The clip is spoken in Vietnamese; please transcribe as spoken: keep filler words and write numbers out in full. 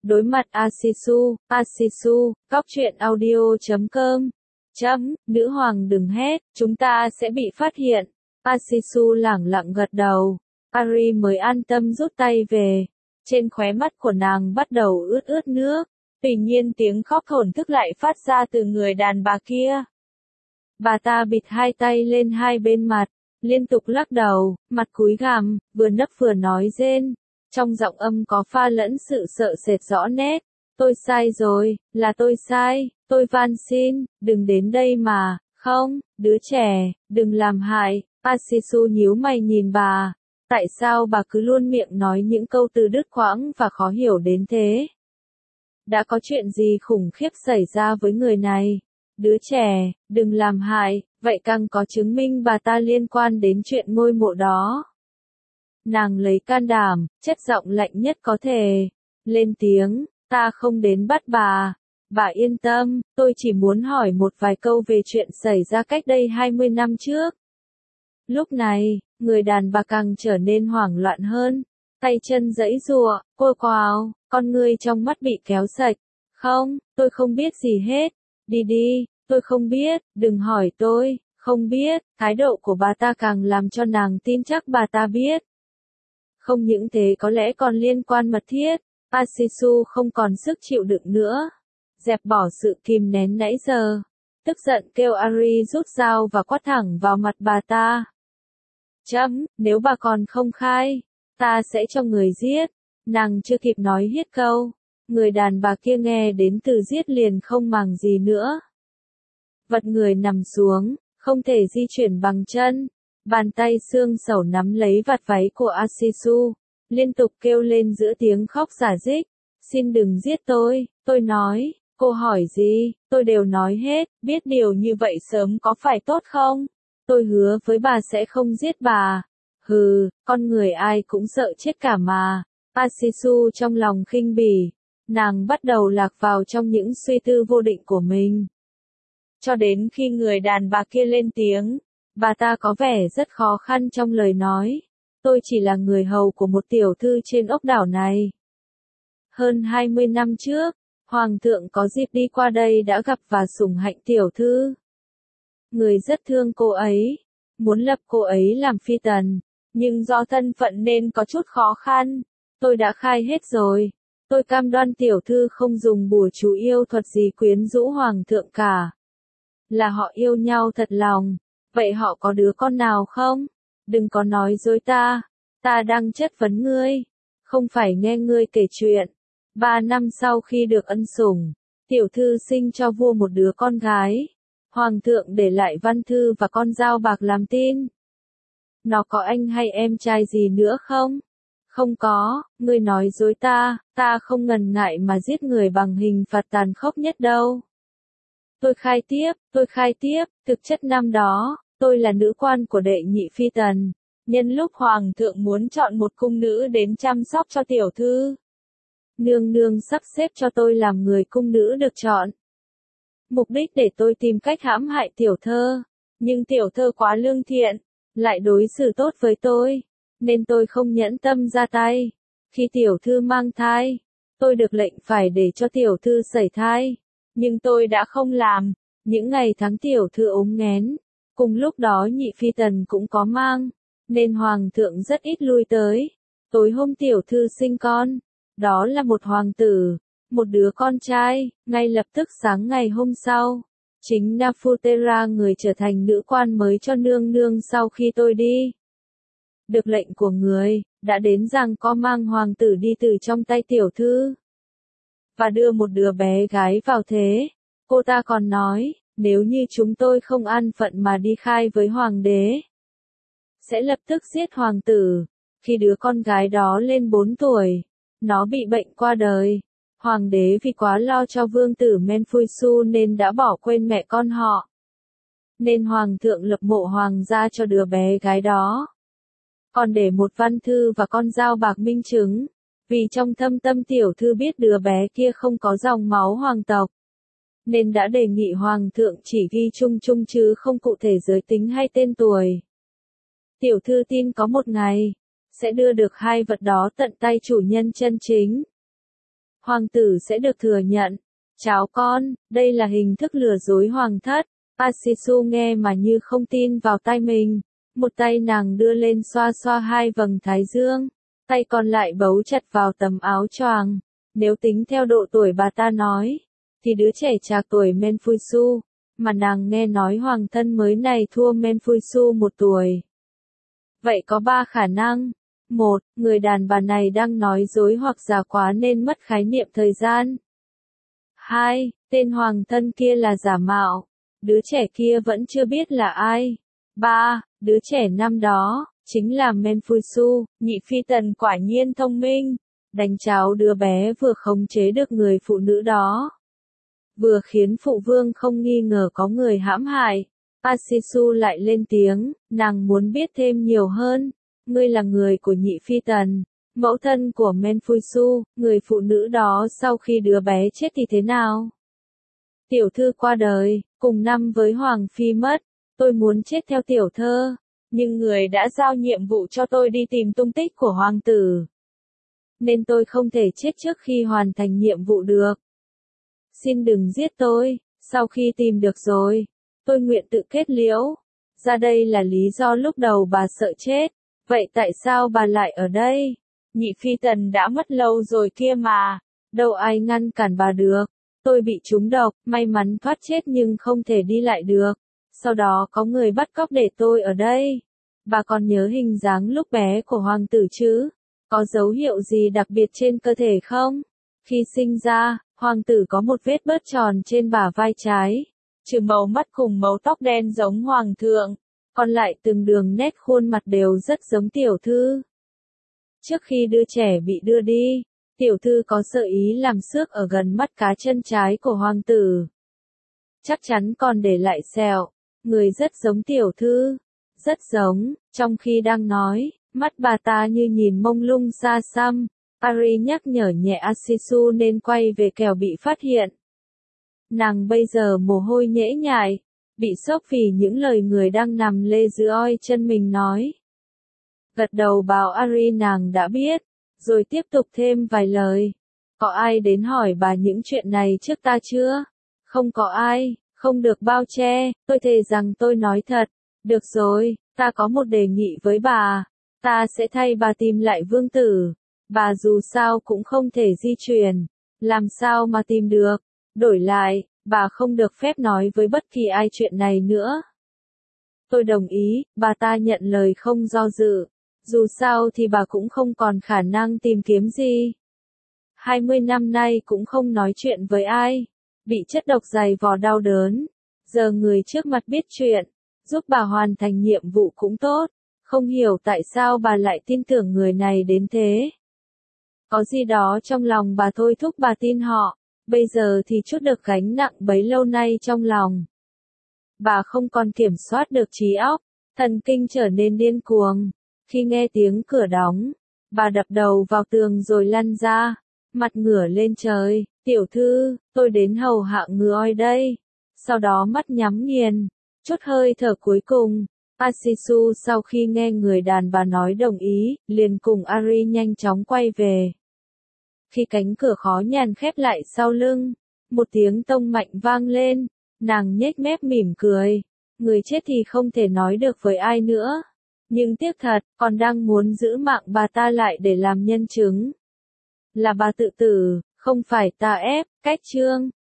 Đối mặt Asisu, Asisu, cóc truyện audio chấm com. Chấm, nữ hoàng đừng hét, chúng ta sẽ bị phát hiện. Asisu lẳng lặng gật đầu. Ari mới an tâm rút tay về. Trên khóe mắt của nàng bắt đầu ướt ướt nước. Tuy nhiên tiếng khóc thổn thức lại phát ra từ người đàn bà kia. Bà ta bịt hai tay lên hai bên mặt, liên tục lắc đầu, mặt cúi gằm, vừa nấc vừa nói rên. Trong giọng âm có pha lẫn sự sợ sệt rõ nét. Tôi sai rồi, là tôi sai, tôi van xin, đừng đến đây mà, không, đứa trẻ, đừng làm hại. Asisu nhíu mày nhìn bà. Tại sao bà cứ luôn miệng nói những câu từ đứt quãng và khó hiểu đến thế? Đã có chuyện gì khủng khiếp xảy ra với người này? Đứa trẻ, đừng làm hại, vậy càng có chứng minh bà ta liên quan đến chuyện ngôi mộ đó. Nàng lấy can đảm, chất giọng lạnh nhất có thể, lên tiếng, ta không đến bắt bà. Bà yên tâm, tôi chỉ muốn hỏi một vài câu về chuyện xảy ra cách đây hai mươi năm trước. Lúc này, người đàn bà càng trở nên hoảng loạn hơn, tay chân giãy giụa, cô quào, con ngươi trong mắt bị kéo sạch. Không, tôi không biết gì hết. Đi đi, tôi không biết, đừng hỏi tôi, không biết. Thái độ của bà ta càng làm cho nàng tin chắc bà ta biết. Không những thế có lẽ còn liên quan mật thiết. Asisu không còn sức chịu đựng nữa. Dẹp bỏ sự kìm nén nãy giờ. Tức giận kêu Ari rút dao và quát thẳng vào mặt bà ta. Chấm, nếu bà còn không khai, ta sẽ cho người giết. Nàng chưa kịp nói hết câu. Người đàn bà kia nghe đến từ giết liền không màng gì nữa. Vật người nằm xuống, không thể di chuyển bằng chân. Bàn tay xương sẩu nắm lấy vạt váy của Asisu, liên tục kêu lên giữa tiếng khóc rả rích. Xin đừng giết tôi, tôi nói, cô hỏi gì, tôi đều nói hết, biết điều như vậy sớm có phải tốt không? Tôi hứa với bà sẽ không giết bà. Hừ, con người ai cũng sợ chết cả mà. Asisu trong lòng khinh bỉ, nàng bắt đầu lạc vào trong những suy tư vô định của mình. Cho đến khi người đàn bà kia lên tiếng, bà ta có vẻ rất khó khăn trong lời nói. Tôi chỉ là người hầu của một tiểu thư trên ốc đảo này. Hơn hai mươi năm trước, Hoàng thượng có dịp đi qua đây đã gặp và sủng hạnh tiểu thư. Người rất thương cô ấy, muốn lập cô ấy làm phi tần, nhưng do thân phận nên có chút khó khăn. Tôi đã khai hết rồi. Tôi cam đoan tiểu thư không dùng bùa chú yêu thuật gì quyến rũ hoàng thượng cả. Là họ yêu nhau thật lòng. Vậy họ có đứa con nào không? Đừng có nói dối ta. Ta đang chất vấn ngươi. Không phải nghe ngươi kể chuyện. Ba năm sau khi được ân sủng, tiểu thư sinh cho vua một đứa con gái. Hoàng thượng để lại văn thư và con dao bạc làm tin. Nó có anh hay em trai gì nữa không? Không có, ngươi nói dối ta, ta không ngần ngại mà giết người bằng hình phạt tàn khốc nhất đâu. Tôi khai tiếp, tôi khai tiếp, thực chất năm đó, tôi là nữ quan của đệ nhị phi tần. Nhân lúc hoàng thượng muốn chọn một cung nữ đến chăm sóc cho tiểu thư, nương nương sắp xếp cho tôi làm người cung nữ được chọn. Mục đích để tôi tìm cách hãm hại tiểu thơ, nhưng tiểu thơ quá lương thiện, lại đối xử tốt với tôi, nên tôi không nhẫn tâm ra tay. Khi tiểu thư mang thai, tôi được lệnh phải để cho tiểu thư sẩy thai, nhưng tôi đã không làm. Những ngày tháng tiểu thư ốm nghén, cùng lúc đó nhị phi tần cũng có mang, nên hoàng thượng rất ít lui tới. Tối hôm tiểu thư sinh con, đó là một hoàng tử, một đứa con trai. Ngay lập tức sáng ngày hôm sau, chính Nafutera người trở thành nữ quan mới cho nương nương sau khi tôi đi. Được lệnh của người, đã đến rằng có mang hoàng tử đi từ trong tay tiểu thư, và đưa một đứa bé gái vào thế. Cô ta còn nói, nếu như chúng tôi không an phận mà đi khai với hoàng đế, sẽ lập tức giết hoàng tử. Khi đứa con gái đó lên bốn tuổi, nó bị bệnh qua đời. Hoàng đế vì quá lo cho vương tử Menfuisu nên đã bỏ quên mẹ con họ. Nên hoàng thượng lập mộ hoàng gia cho đứa bé gái đó. Còn để một văn thư và con dao bạc minh chứng. Vì trong thâm tâm tiểu thư biết đứa bé kia không có dòng máu hoàng tộc, nên đã đề nghị hoàng thượng chỉ ghi chung chung chứ không cụ thể giới tính hay tên tuổi. Tiểu thư tin có một ngày, sẽ đưa được hai vật đó tận tay chủ nhân chân chính. hoàng tử sẽ được thừa nhận. Cháu con, đây là hình thức lừa dối hoàng thất. Asisu nghe mà như không tin vào tai mình. Một tay nàng đưa lên xoa xoa hai vầng thái dương, tay còn lại bấu chặt vào tấm áo choàng. Nếu tính theo độ tuổi bà ta nói, thì đứa trẻ trạc tuổi Menfuisu, mà nàng nghe nói hoàng thân mới này thua Menfuisu một tuổi. Vậy có ba khả năng. Một, người đàn bà này đang nói dối hoặc già quá nên mất khái niệm thời gian. Hai, tên hoàng thân kia là giả mạo. Đứa trẻ kia vẫn chưa biết là ai. Ba, đứa trẻ năm đó, chính là Menfuisu. Nhị phi tần quả nhiên thông minh. Đánh cháo đứa bé vừa khống chế được người phụ nữ đó, vừa khiến phụ vương không nghi ngờ có người hãm hại. Asisu lại lên tiếng, nàng muốn biết thêm nhiều hơn. Ngươi là người của nhị phi tần, mẫu thân của Menfuisu, người phụ nữ đó sau khi đứa bé chết thì thế nào? Tiểu thư qua đời, cùng năm với hoàng phi mất. Tôi muốn chết theo tiểu thơ, nhưng người đã giao nhiệm vụ cho tôi đi tìm tung tích của hoàng tử, nên tôi không thể chết trước khi hoàn thành nhiệm vụ được. Xin đừng giết tôi, sau khi tìm được rồi, tôi nguyện tự kết liễu. Ra đây là lý do lúc đầu bà sợ chết. Vậy tại sao bà lại ở đây? Nhị phi tần đã mất lâu rồi kia mà, đâu ai ngăn cản bà được. Tôi bị trúng độc, may mắn thoát chết nhưng không thể đi lại được. Sau đó có người bắt cóc để tôi ở đây. Bà còn nhớ hình dáng lúc bé của hoàng tử chứ? Có dấu hiệu gì đặc biệt trên cơ thể không? Khi sinh ra, hoàng tử có một vết bớt tròn trên bả vai trái, trừ màu mắt cùng màu tóc đen giống hoàng thượng, còn lại từng đường nét khuôn mặt đều rất giống tiểu thư. Trước khi đưa trẻ bị đưa đi, tiểu thư có sơ ý làm xước ở gần mắt cá chân trái của hoàng tử. Chắc chắn còn để lại sẹo. Người rất giống tiểu thư, rất giống. Trong khi đang nói, mắt bà ta như nhìn mông lung xa xăm. Ari nhắc nhở nhẹ Asisu nên quay về kẻo bị phát hiện. Nàng bây giờ mồ hôi nhễ nhại, bị sốc vì những lời người đang nằm lê dưới oi chân mình nói. Gật đầu bảo Ari nàng đã biết, rồi tiếp tục thêm vài lời. Có ai đến hỏi bà những chuyện này trước ta chưa? Không có ai, không được bao che, tôi thề rằng tôi nói thật. Được rồi, ta có một đề nghị với bà, ta sẽ thay bà tìm lại vương tử. Bà dù sao cũng không thể di chuyển, làm sao mà tìm được. Đổi lại, bà không được phép nói với bất kỳ ai chuyện này nữa. Tôi đồng ý, bà ta nhận lời không do dự. Dù sao thì bà cũng không còn khả năng tìm kiếm gì. hai mươi năm nay cũng không nói chuyện với ai. Bị chất độc dày vò đau đớn. Giờ người trước mặt biết chuyện, giúp bà hoàn thành nhiệm vụ cũng tốt. Không hiểu tại sao bà lại tin tưởng người này đến thế. Có gì đó trong lòng bà thôi thúc bà tin họ. Bây giờ thì chút được gánh nặng bấy lâu nay trong lòng. Bà không còn kiểm soát được trí óc, thần kinh trở nên điên cuồng. Khi nghe tiếng cửa đóng, bà đập đầu vào tường rồi lăn ra, mặt ngửa lên trời. Tiểu thư, tôi đến hầu hạ người đây. Sau đó mắt nhắm nghiền, chút hơi thở cuối cùng. Asisu sau khi nghe người đàn bà nói đồng ý, liền cùng Ari nhanh chóng quay về. Khi cánh cửa khó nhằn khép lại sau lưng, một tiếng tông mạnh vang lên, nàng nhếch mép mỉm cười. Người chết thì không thể nói được với ai nữa. Nhưng tiếc thật, còn đang muốn giữ mạng bà ta lại để làm nhân chứng. Là bà tự tử, không phải ta ép. Cách chương